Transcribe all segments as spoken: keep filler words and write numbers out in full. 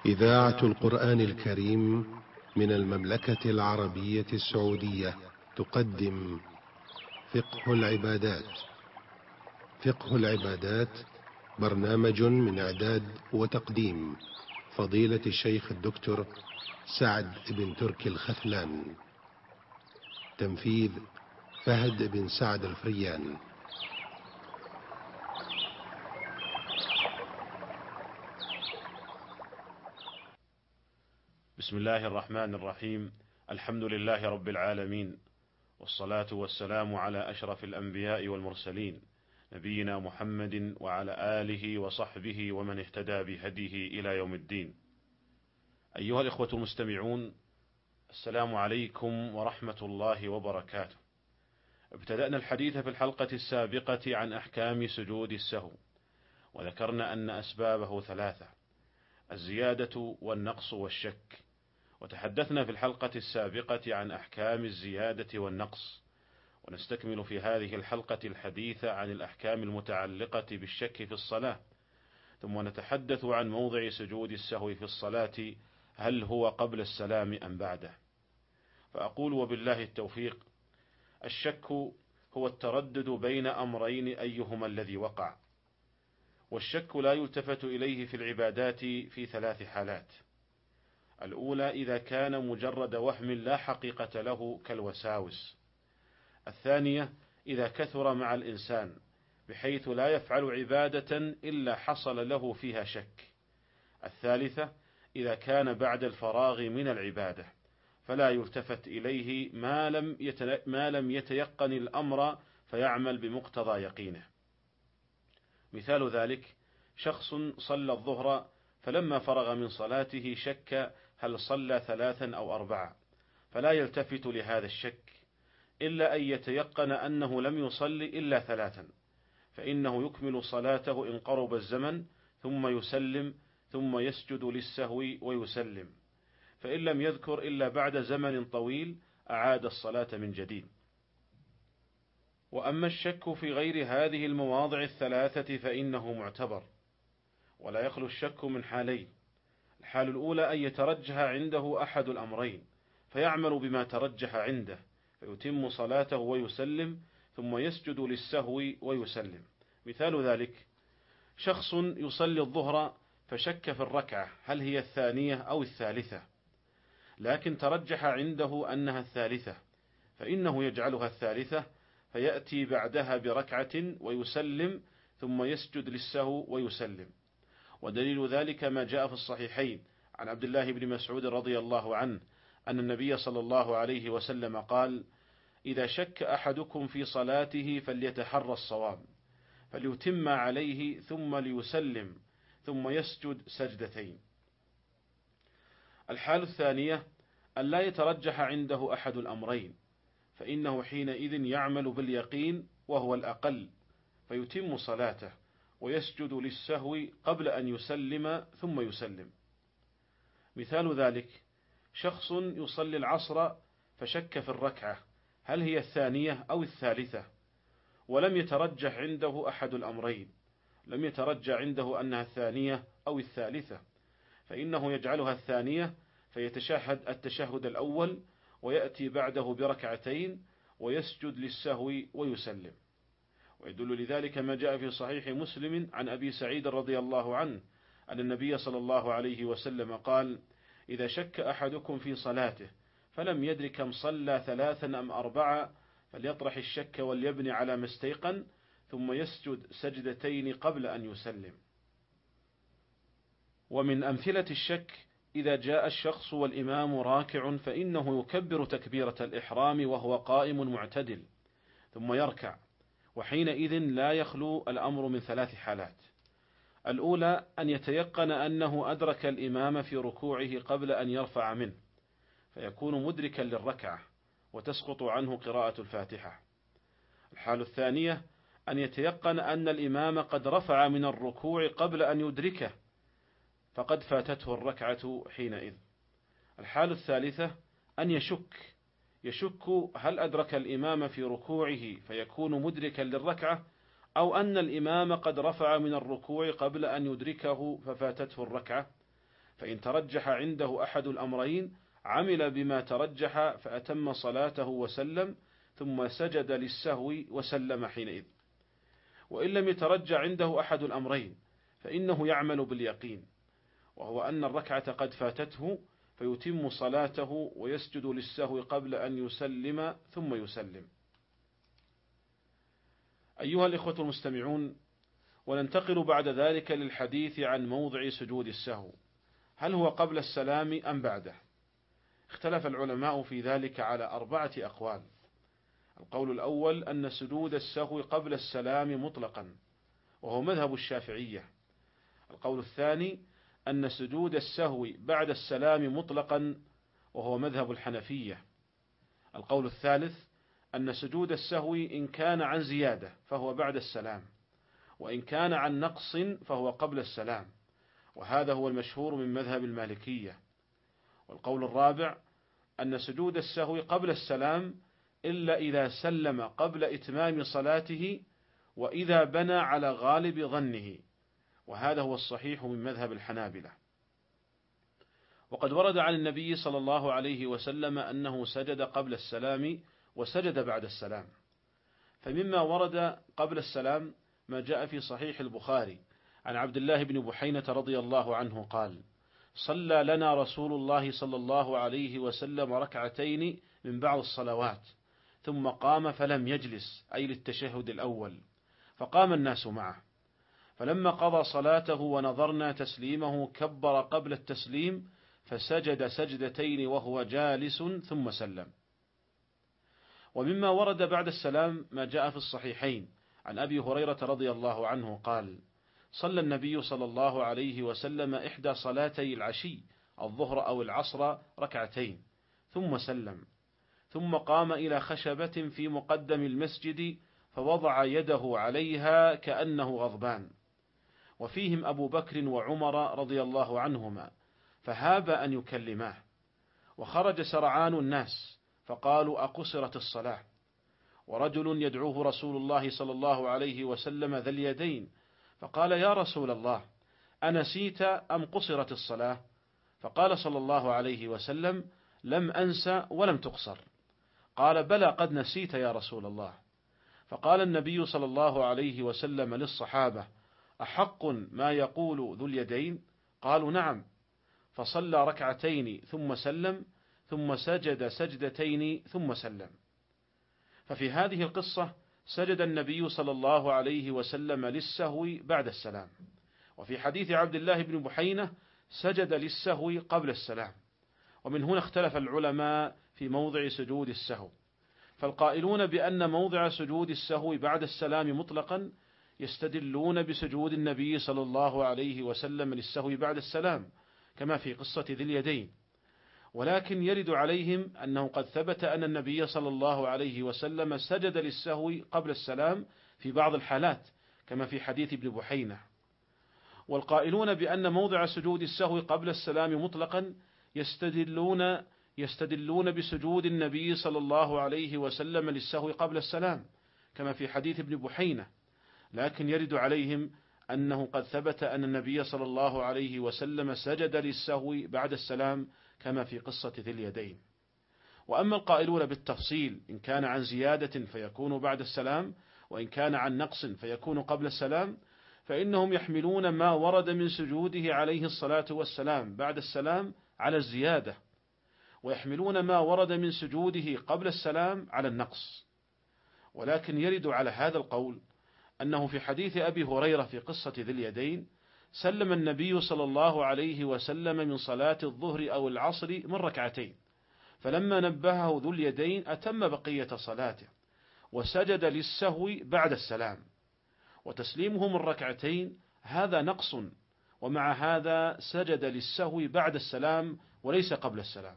إذاعة القرآن الكريم من المملكة العربية السعودية تقدم فقه العبادات. فقه العبادات برنامج من إعداد وتقديم فضيلة الشيخ الدكتور سعد بن تركي الخثلان. تنفيذ فهد بن سعد الفريان. بسم الله الرحمن الرحيم. الحمد لله رب العالمين، والصلاة والسلام على أشرف الأنبياء والمرسلين، نبينا محمد وعلى آله وصحبه ومن اهتدى بهديه إلى يوم الدين. أيها الإخوة المستمعون، السلام عليكم ورحمة الله وبركاته. ابتدأنا الحديث في الحلقة السابقة عن أحكام سجود السهو، وذكرنا أن أسبابه ثلاثة: الزيادة والنقص والشك. وتحدثنا في الحلقة السابقة عن أحكام الزيادة والنقص، ونستكمل في هذه الحلقة الحديث عن الأحكام المتعلقة بالشك في الصلاة، ثم نتحدث عن موضع سجود السهو في الصلاة، هل هو قبل السلام أم بعده؟ فأقول وبالله التوفيق: الشك هو التردد بين أمرين أيهما الذي وقع، والشك لا يلتفت إليه في العبادات في ثلاث حالات: الأولى إذا كان مجرد وهم لا حقيقة له كالوساوس، الثانية إذا كثر مع الإنسان بحيث لا يفعل عبادة إلا حصل له فيها شك، الثالثة إذا كان بعد الفراغ من العبادة فلا يلتفت إليه ما لم ما لم يتيقن الأمر فيعمل بمقتضى يقينه. مثال ذلك: شخص صلى الظهر فلما فرغ من صلاته شك هل صلى ثلاثا أو أربعة، فلا يلتفت لهذا الشك إلا أن يتيقن أنه لم يصلي إلا ثلاثا، فإنه يكمل صلاته إن قرب الزمن ثم يسلم ثم يسجد للسهو ويسلم، فإن لم يذكر إلا بعد زمن طويل أعاد الصلاة من جديد. وأما الشك في غير هذه المواضع الثلاثة فإنه معتبر، ولا يخلو الشك من حالين: الحال الأولى أن يترجح عنده أحد الأمرين فيعمل بما ترجح عنده فيتم صلاته ويسلم ثم يسجد للسهو ويسلم. مثال ذلك: شخص يصلي الظهر فشك في الركعة هل هي الثانية أو الثالثة، لكن ترجح عنده أنها الثالثة، فإنه يجعلها الثالثة فيأتي بعدها بركعة ويسلم ثم يسجد للسهو ويسلم. ودليل ذلك ما جاء في الصحيحين عن عبد الله بن مسعود رضي الله عنه أن النبي صلى الله عليه وسلم قال: إذا شك أحدكم في صلاته فليتحرى الصواب، فليتم عليه ثم ليسلم ثم يسجد سجدتين. الحال الثانية أن لا يترجح عنده أحد الأمرين، فإنه حينئذ يعمل باليقين وهو الأقل فيتم صلاته ويسجد للسهو قبل أن يسلم ثم يسلم. مثال ذلك: شخص يصلي العصر فشك في الركعة هل هي الثانية أو الثالثة، ولم يترجح عنده أحد الأمرين، لم يترجح عنده أنها الثانية أو الثالثة، فإنه يجعلها الثانية فيتشهد التشهد الأول ويأتي بعده بركعتين ويسجد للسهو ويسلم. ويدل لذلك ما جاء في صحيح مسلم عن أبي سعيد رضي الله عنه أن النبي صلى الله عليه وسلم قال: إذا شك أحدكم في صلاته فلم يدر كم صلى ثلاثا أم أربعة فليطرح الشك وليبني على ما استيقن ثم يسجد سجدتين قبل أن يسلم. ومن أمثلة الشك إذا جاء الشخص والإمام راكع فإنه يكبر تكبيرة الإحرام وهو قائم معتدل ثم يركع، وحينئذ لا يخلو الأمر من ثلاث حالات: الأولى أن يتيقن أنه أدرك الإمام في ركوعه قبل أن يرفع منه فيكون مدركا للركعة وتسقط عنه قراءة الفاتحة. الحال الثانية أن يتيقن أن الإمام قد رفع من الركوع قبل أن يدركه فقد فاتته الركعة حينئذ. الحال الثالثة أن يشك يشك هل أدرك الإمام في ركوعه فيكون مدركا للركعة، أو أن الإمام قد رفع من الركوع قبل أن يدركه ففاتته الركعة، فإن ترجح عنده أحد الأمرين عمل بما ترجح فأتم صلاته وسلم، ثم سجد للسهو وسلم حينئذ. وإن لم يترجح عنده أحد الأمرين فإنه يعمل باليقين، وهو أن الركعة قد فاتته، فيتم صلاته ويسجد للسهو قبل أن يسلم ثم يسلم. أيها الإخوة المستمعون، وننتقل بعد ذلك للحديث عن موضع سجود السهو، هل هو قبل السلام أم بعده؟ اختلف العلماء في ذلك على أربعة أقوال. القول الأول أن سجود السهو قبل السلام مطلقا، وهو مذهب الشافعية. القول الثاني أن سجود السهو بعد السلام مطلقا، وهو مذهب الحنفية. القول الثالث أن سجود السهو إن كان عن زيادة فهو بعد السلام، وإن كان عن نقص فهو قبل السلام، وهذا هو المشهور من مذهب المالكية. والقول الرابع أن سجود السهو قبل السلام إلا إذا سلم قبل إتمام صلاته، وإذا بنى على غالب ظنه، وهذا هو الصحيح من مذهب الحنابلة. وقد ورد عن النبي صلى الله عليه وسلم أنه سجد قبل السلام وسجد بعد السلام. فمما ورد قبل السلام ما جاء في صحيح البخاري عن عبد الله بن بحينة رضي الله عنه قال: صلى لنا رسول الله صلى الله عليه وسلم ركعتين من بعض الصلوات، ثم قام فلم يجلس، أي للتشهد الأول، فقام الناس معه، فلما قضى صلاته ونظرنا تسليمه كبر قبل التسليم فسجد سجدتين وهو جالس ثم سلم. ومما ورد بعد السلام ما جاء في الصحيحين عن أبي هريرة رضي الله عنه قال: صلى النبي صلى الله عليه وسلم إحدى صلاتي العشي الظهر أو العصر ركعتين ثم سلم، ثم قام إلى خشبة في مقدم المسجد فوضع يده عليها كأنه غضبان، وفيهم أبو بكر وعمر رضي الله عنهما، فهاب أن يكلماه، وخرج سرعان الناس فقالوا: أقصرت الصلاة؟ ورجل يدعوه رسول الله صلى الله عليه وسلم ذا اليدين، فقال: يا رسول الله، أنسيت أم قصرت الصلاة؟ فقال صلى الله عليه وسلم: لم أنس ولم تقصر. قال: بلى قد نسيت يا رسول الله. فقال النبي صلى الله عليه وسلم للصحابة: أحق ما يقول ذو اليدين؟ قالوا: نعم. فصلى ركعتين ثم سلم، ثم سجد سجدتين ثم سلم. ففي هذه القصة سجد النبي صلى الله عليه وسلم للسهو بعد السلام، وفي حديث عبد الله بن بحينة سجد للسهو قبل السلام. ومن هنا اختلف العلماء في موضع سجود السهو، فالقائلون بأن موضع سجود السهو بعد السلام مطلقا يستدلون بسجود النبي صلى الله عليه وسلم للسهو بعد السلام كما في قصة ذي اليدين، ولكن يرد عليهم أنه قد ثبت أن النبي صلى الله عليه وسلم سجد للسهو قبل السلام في بعض الحالات كما في حديث ابن بحينة. والقائلون بأن موضع سجود السهو قبل السلام مطلقا يستدلون يستدلون بسجود النبي صلى الله عليه وسلم للسهو قبل السلام كما في حديث ابن بحينة، لكن يرد عليهم أنه قد ثبت أن النبي صلى الله عليه وسلم سجد للسهو بعد السلام كما في قصة ذي اليدين. وأما القائلون بالتفصيل، إن كان عن زيادة فيكون بعد السلام، وإن كان عن نقص فيكون قبل السلام، فإنهم يحملون ما ورد من سجوده عليه الصلاة والسلام بعد السلام على الزيادة، ويحملون ما ورد من سجوده قبل السلام على النقص. ولكن يرد على هذا القول أنه في حديث أبي هريرة في قصة ذي اليدين سلم النبي صلى الله عليه وسلم من صلاة الظهر أو العصر من ركعتين، فلما نبهه ذو اليدين أتم بقية صلاته وسجد للسهو بعد السلام، وتسليمه من ركعتين هذا نقص، ومع هذا سجد للسهو بعد السلام وليس قبل السلام.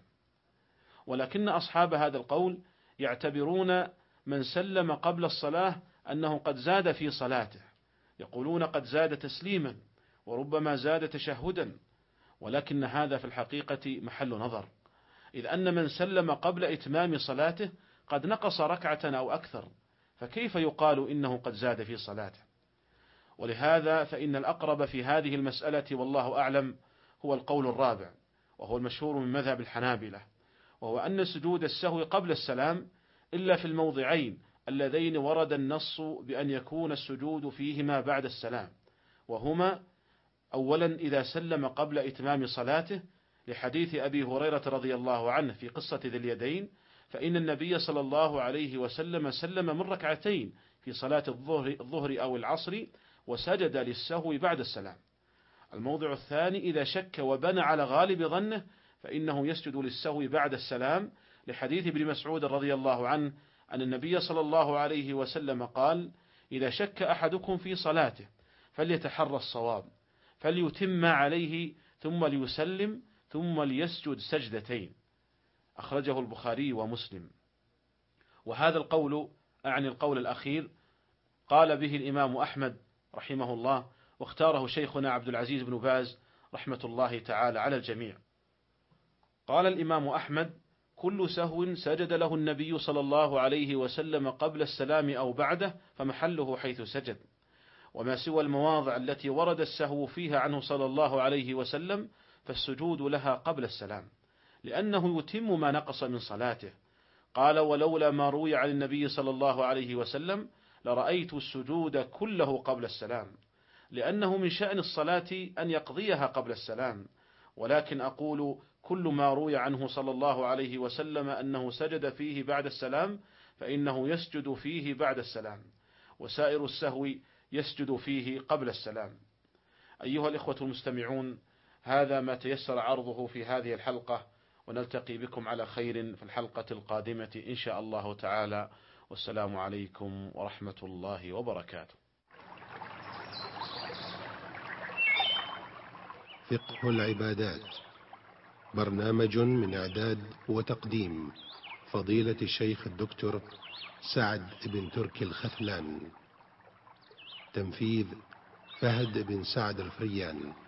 ولكن أصحاب هذا القول يعتبرون من سلم قبل الصلاة أنه قد زاد في صلاته، يقولون قد زاد تسليما وربما زاد تشهدا، ولكن هذا في الحقيقة محل نظر، إذ أن من سلم قبل إتمام صلاته قد نقص ركعة أو أكثر، فكيف يقال إنه قد زاد في صلاته؟ ولهذا فإن الأقرب في هذه المسألة والله أعلم هو القول الرابع، وهو المشهور من مذهب الحنابلة، وهو أن سجود السهو قبل السلام إلا في الموضعين اللذين ورد النص بأن يكون السجود فيهما بعد السلام، وهما: أولا إذا سلم قبل إتمام صلاته، لحديث أبي هريرة رضي الله عنه في قصة ذي اليدين، فإن النبي صلى الله عليه وسلم سلم من ركعتين في صلاة الظهر أو العصر وسجد للسهو بعد السلام. الموضع الثاني إذا شك وبنى على غالب ظنه، فإنه يسجد للسهو بعد السلام، لحديث ابن مسعود رضي الله عنه أن النبي صلى الله عليه وسلم قال: إذا شك أحدكم في صلاته فليتحرى الصواب، فليتم عليه ثم ليسلم ثم ليسجد سجدتين. أخرجه البخاري ومسلم. وهذا القول، أعني القول الأخير، قال به الإمام أحمد رحمه الله، واختاره شيخنا عبد العزيز بن باز رحمة الله تعالى على الجميع. قال الإمام أحمد: كل سهو سجد له النبي صلى الله عليه وسلم قبل السلام أو بعده فمحله حيث سجد، وما سوى المواضع التي ورد السهو فيها عنه صلى الله عليه وسلم فالسجود لها قبل السلام، لأنه يتم ما نقص من صلاته. قال: ولولا ما روي عن النبي صلى الله عليه وسلم لرأيت السجود كله قبل السلام، لأنه من شأن الصلاة أن يقضيها قبل السلام، ولكن أقول كل ما روي عنه صلى الله عليه وسلم أنه سجد فيه بعد السلام فإنه يسجد فيه بعد السلام، وسائر السهو يسجد فيه قبل السلام. أيها الإخوة المستمعون، هذا ما تيسر عرضه في هذه الحلقة، ونلتقي بكم على خير في الحلقة القادمة إن شاء الله تعالى، والسلام عليكم ورحمة الله وبركاته. فقه العبادات، برنامج من إعداد وتقديم فضيلة الشيخ الدكتور سعد بن تركي الخثلان، تنفيذ فهد بن سعد الفريان.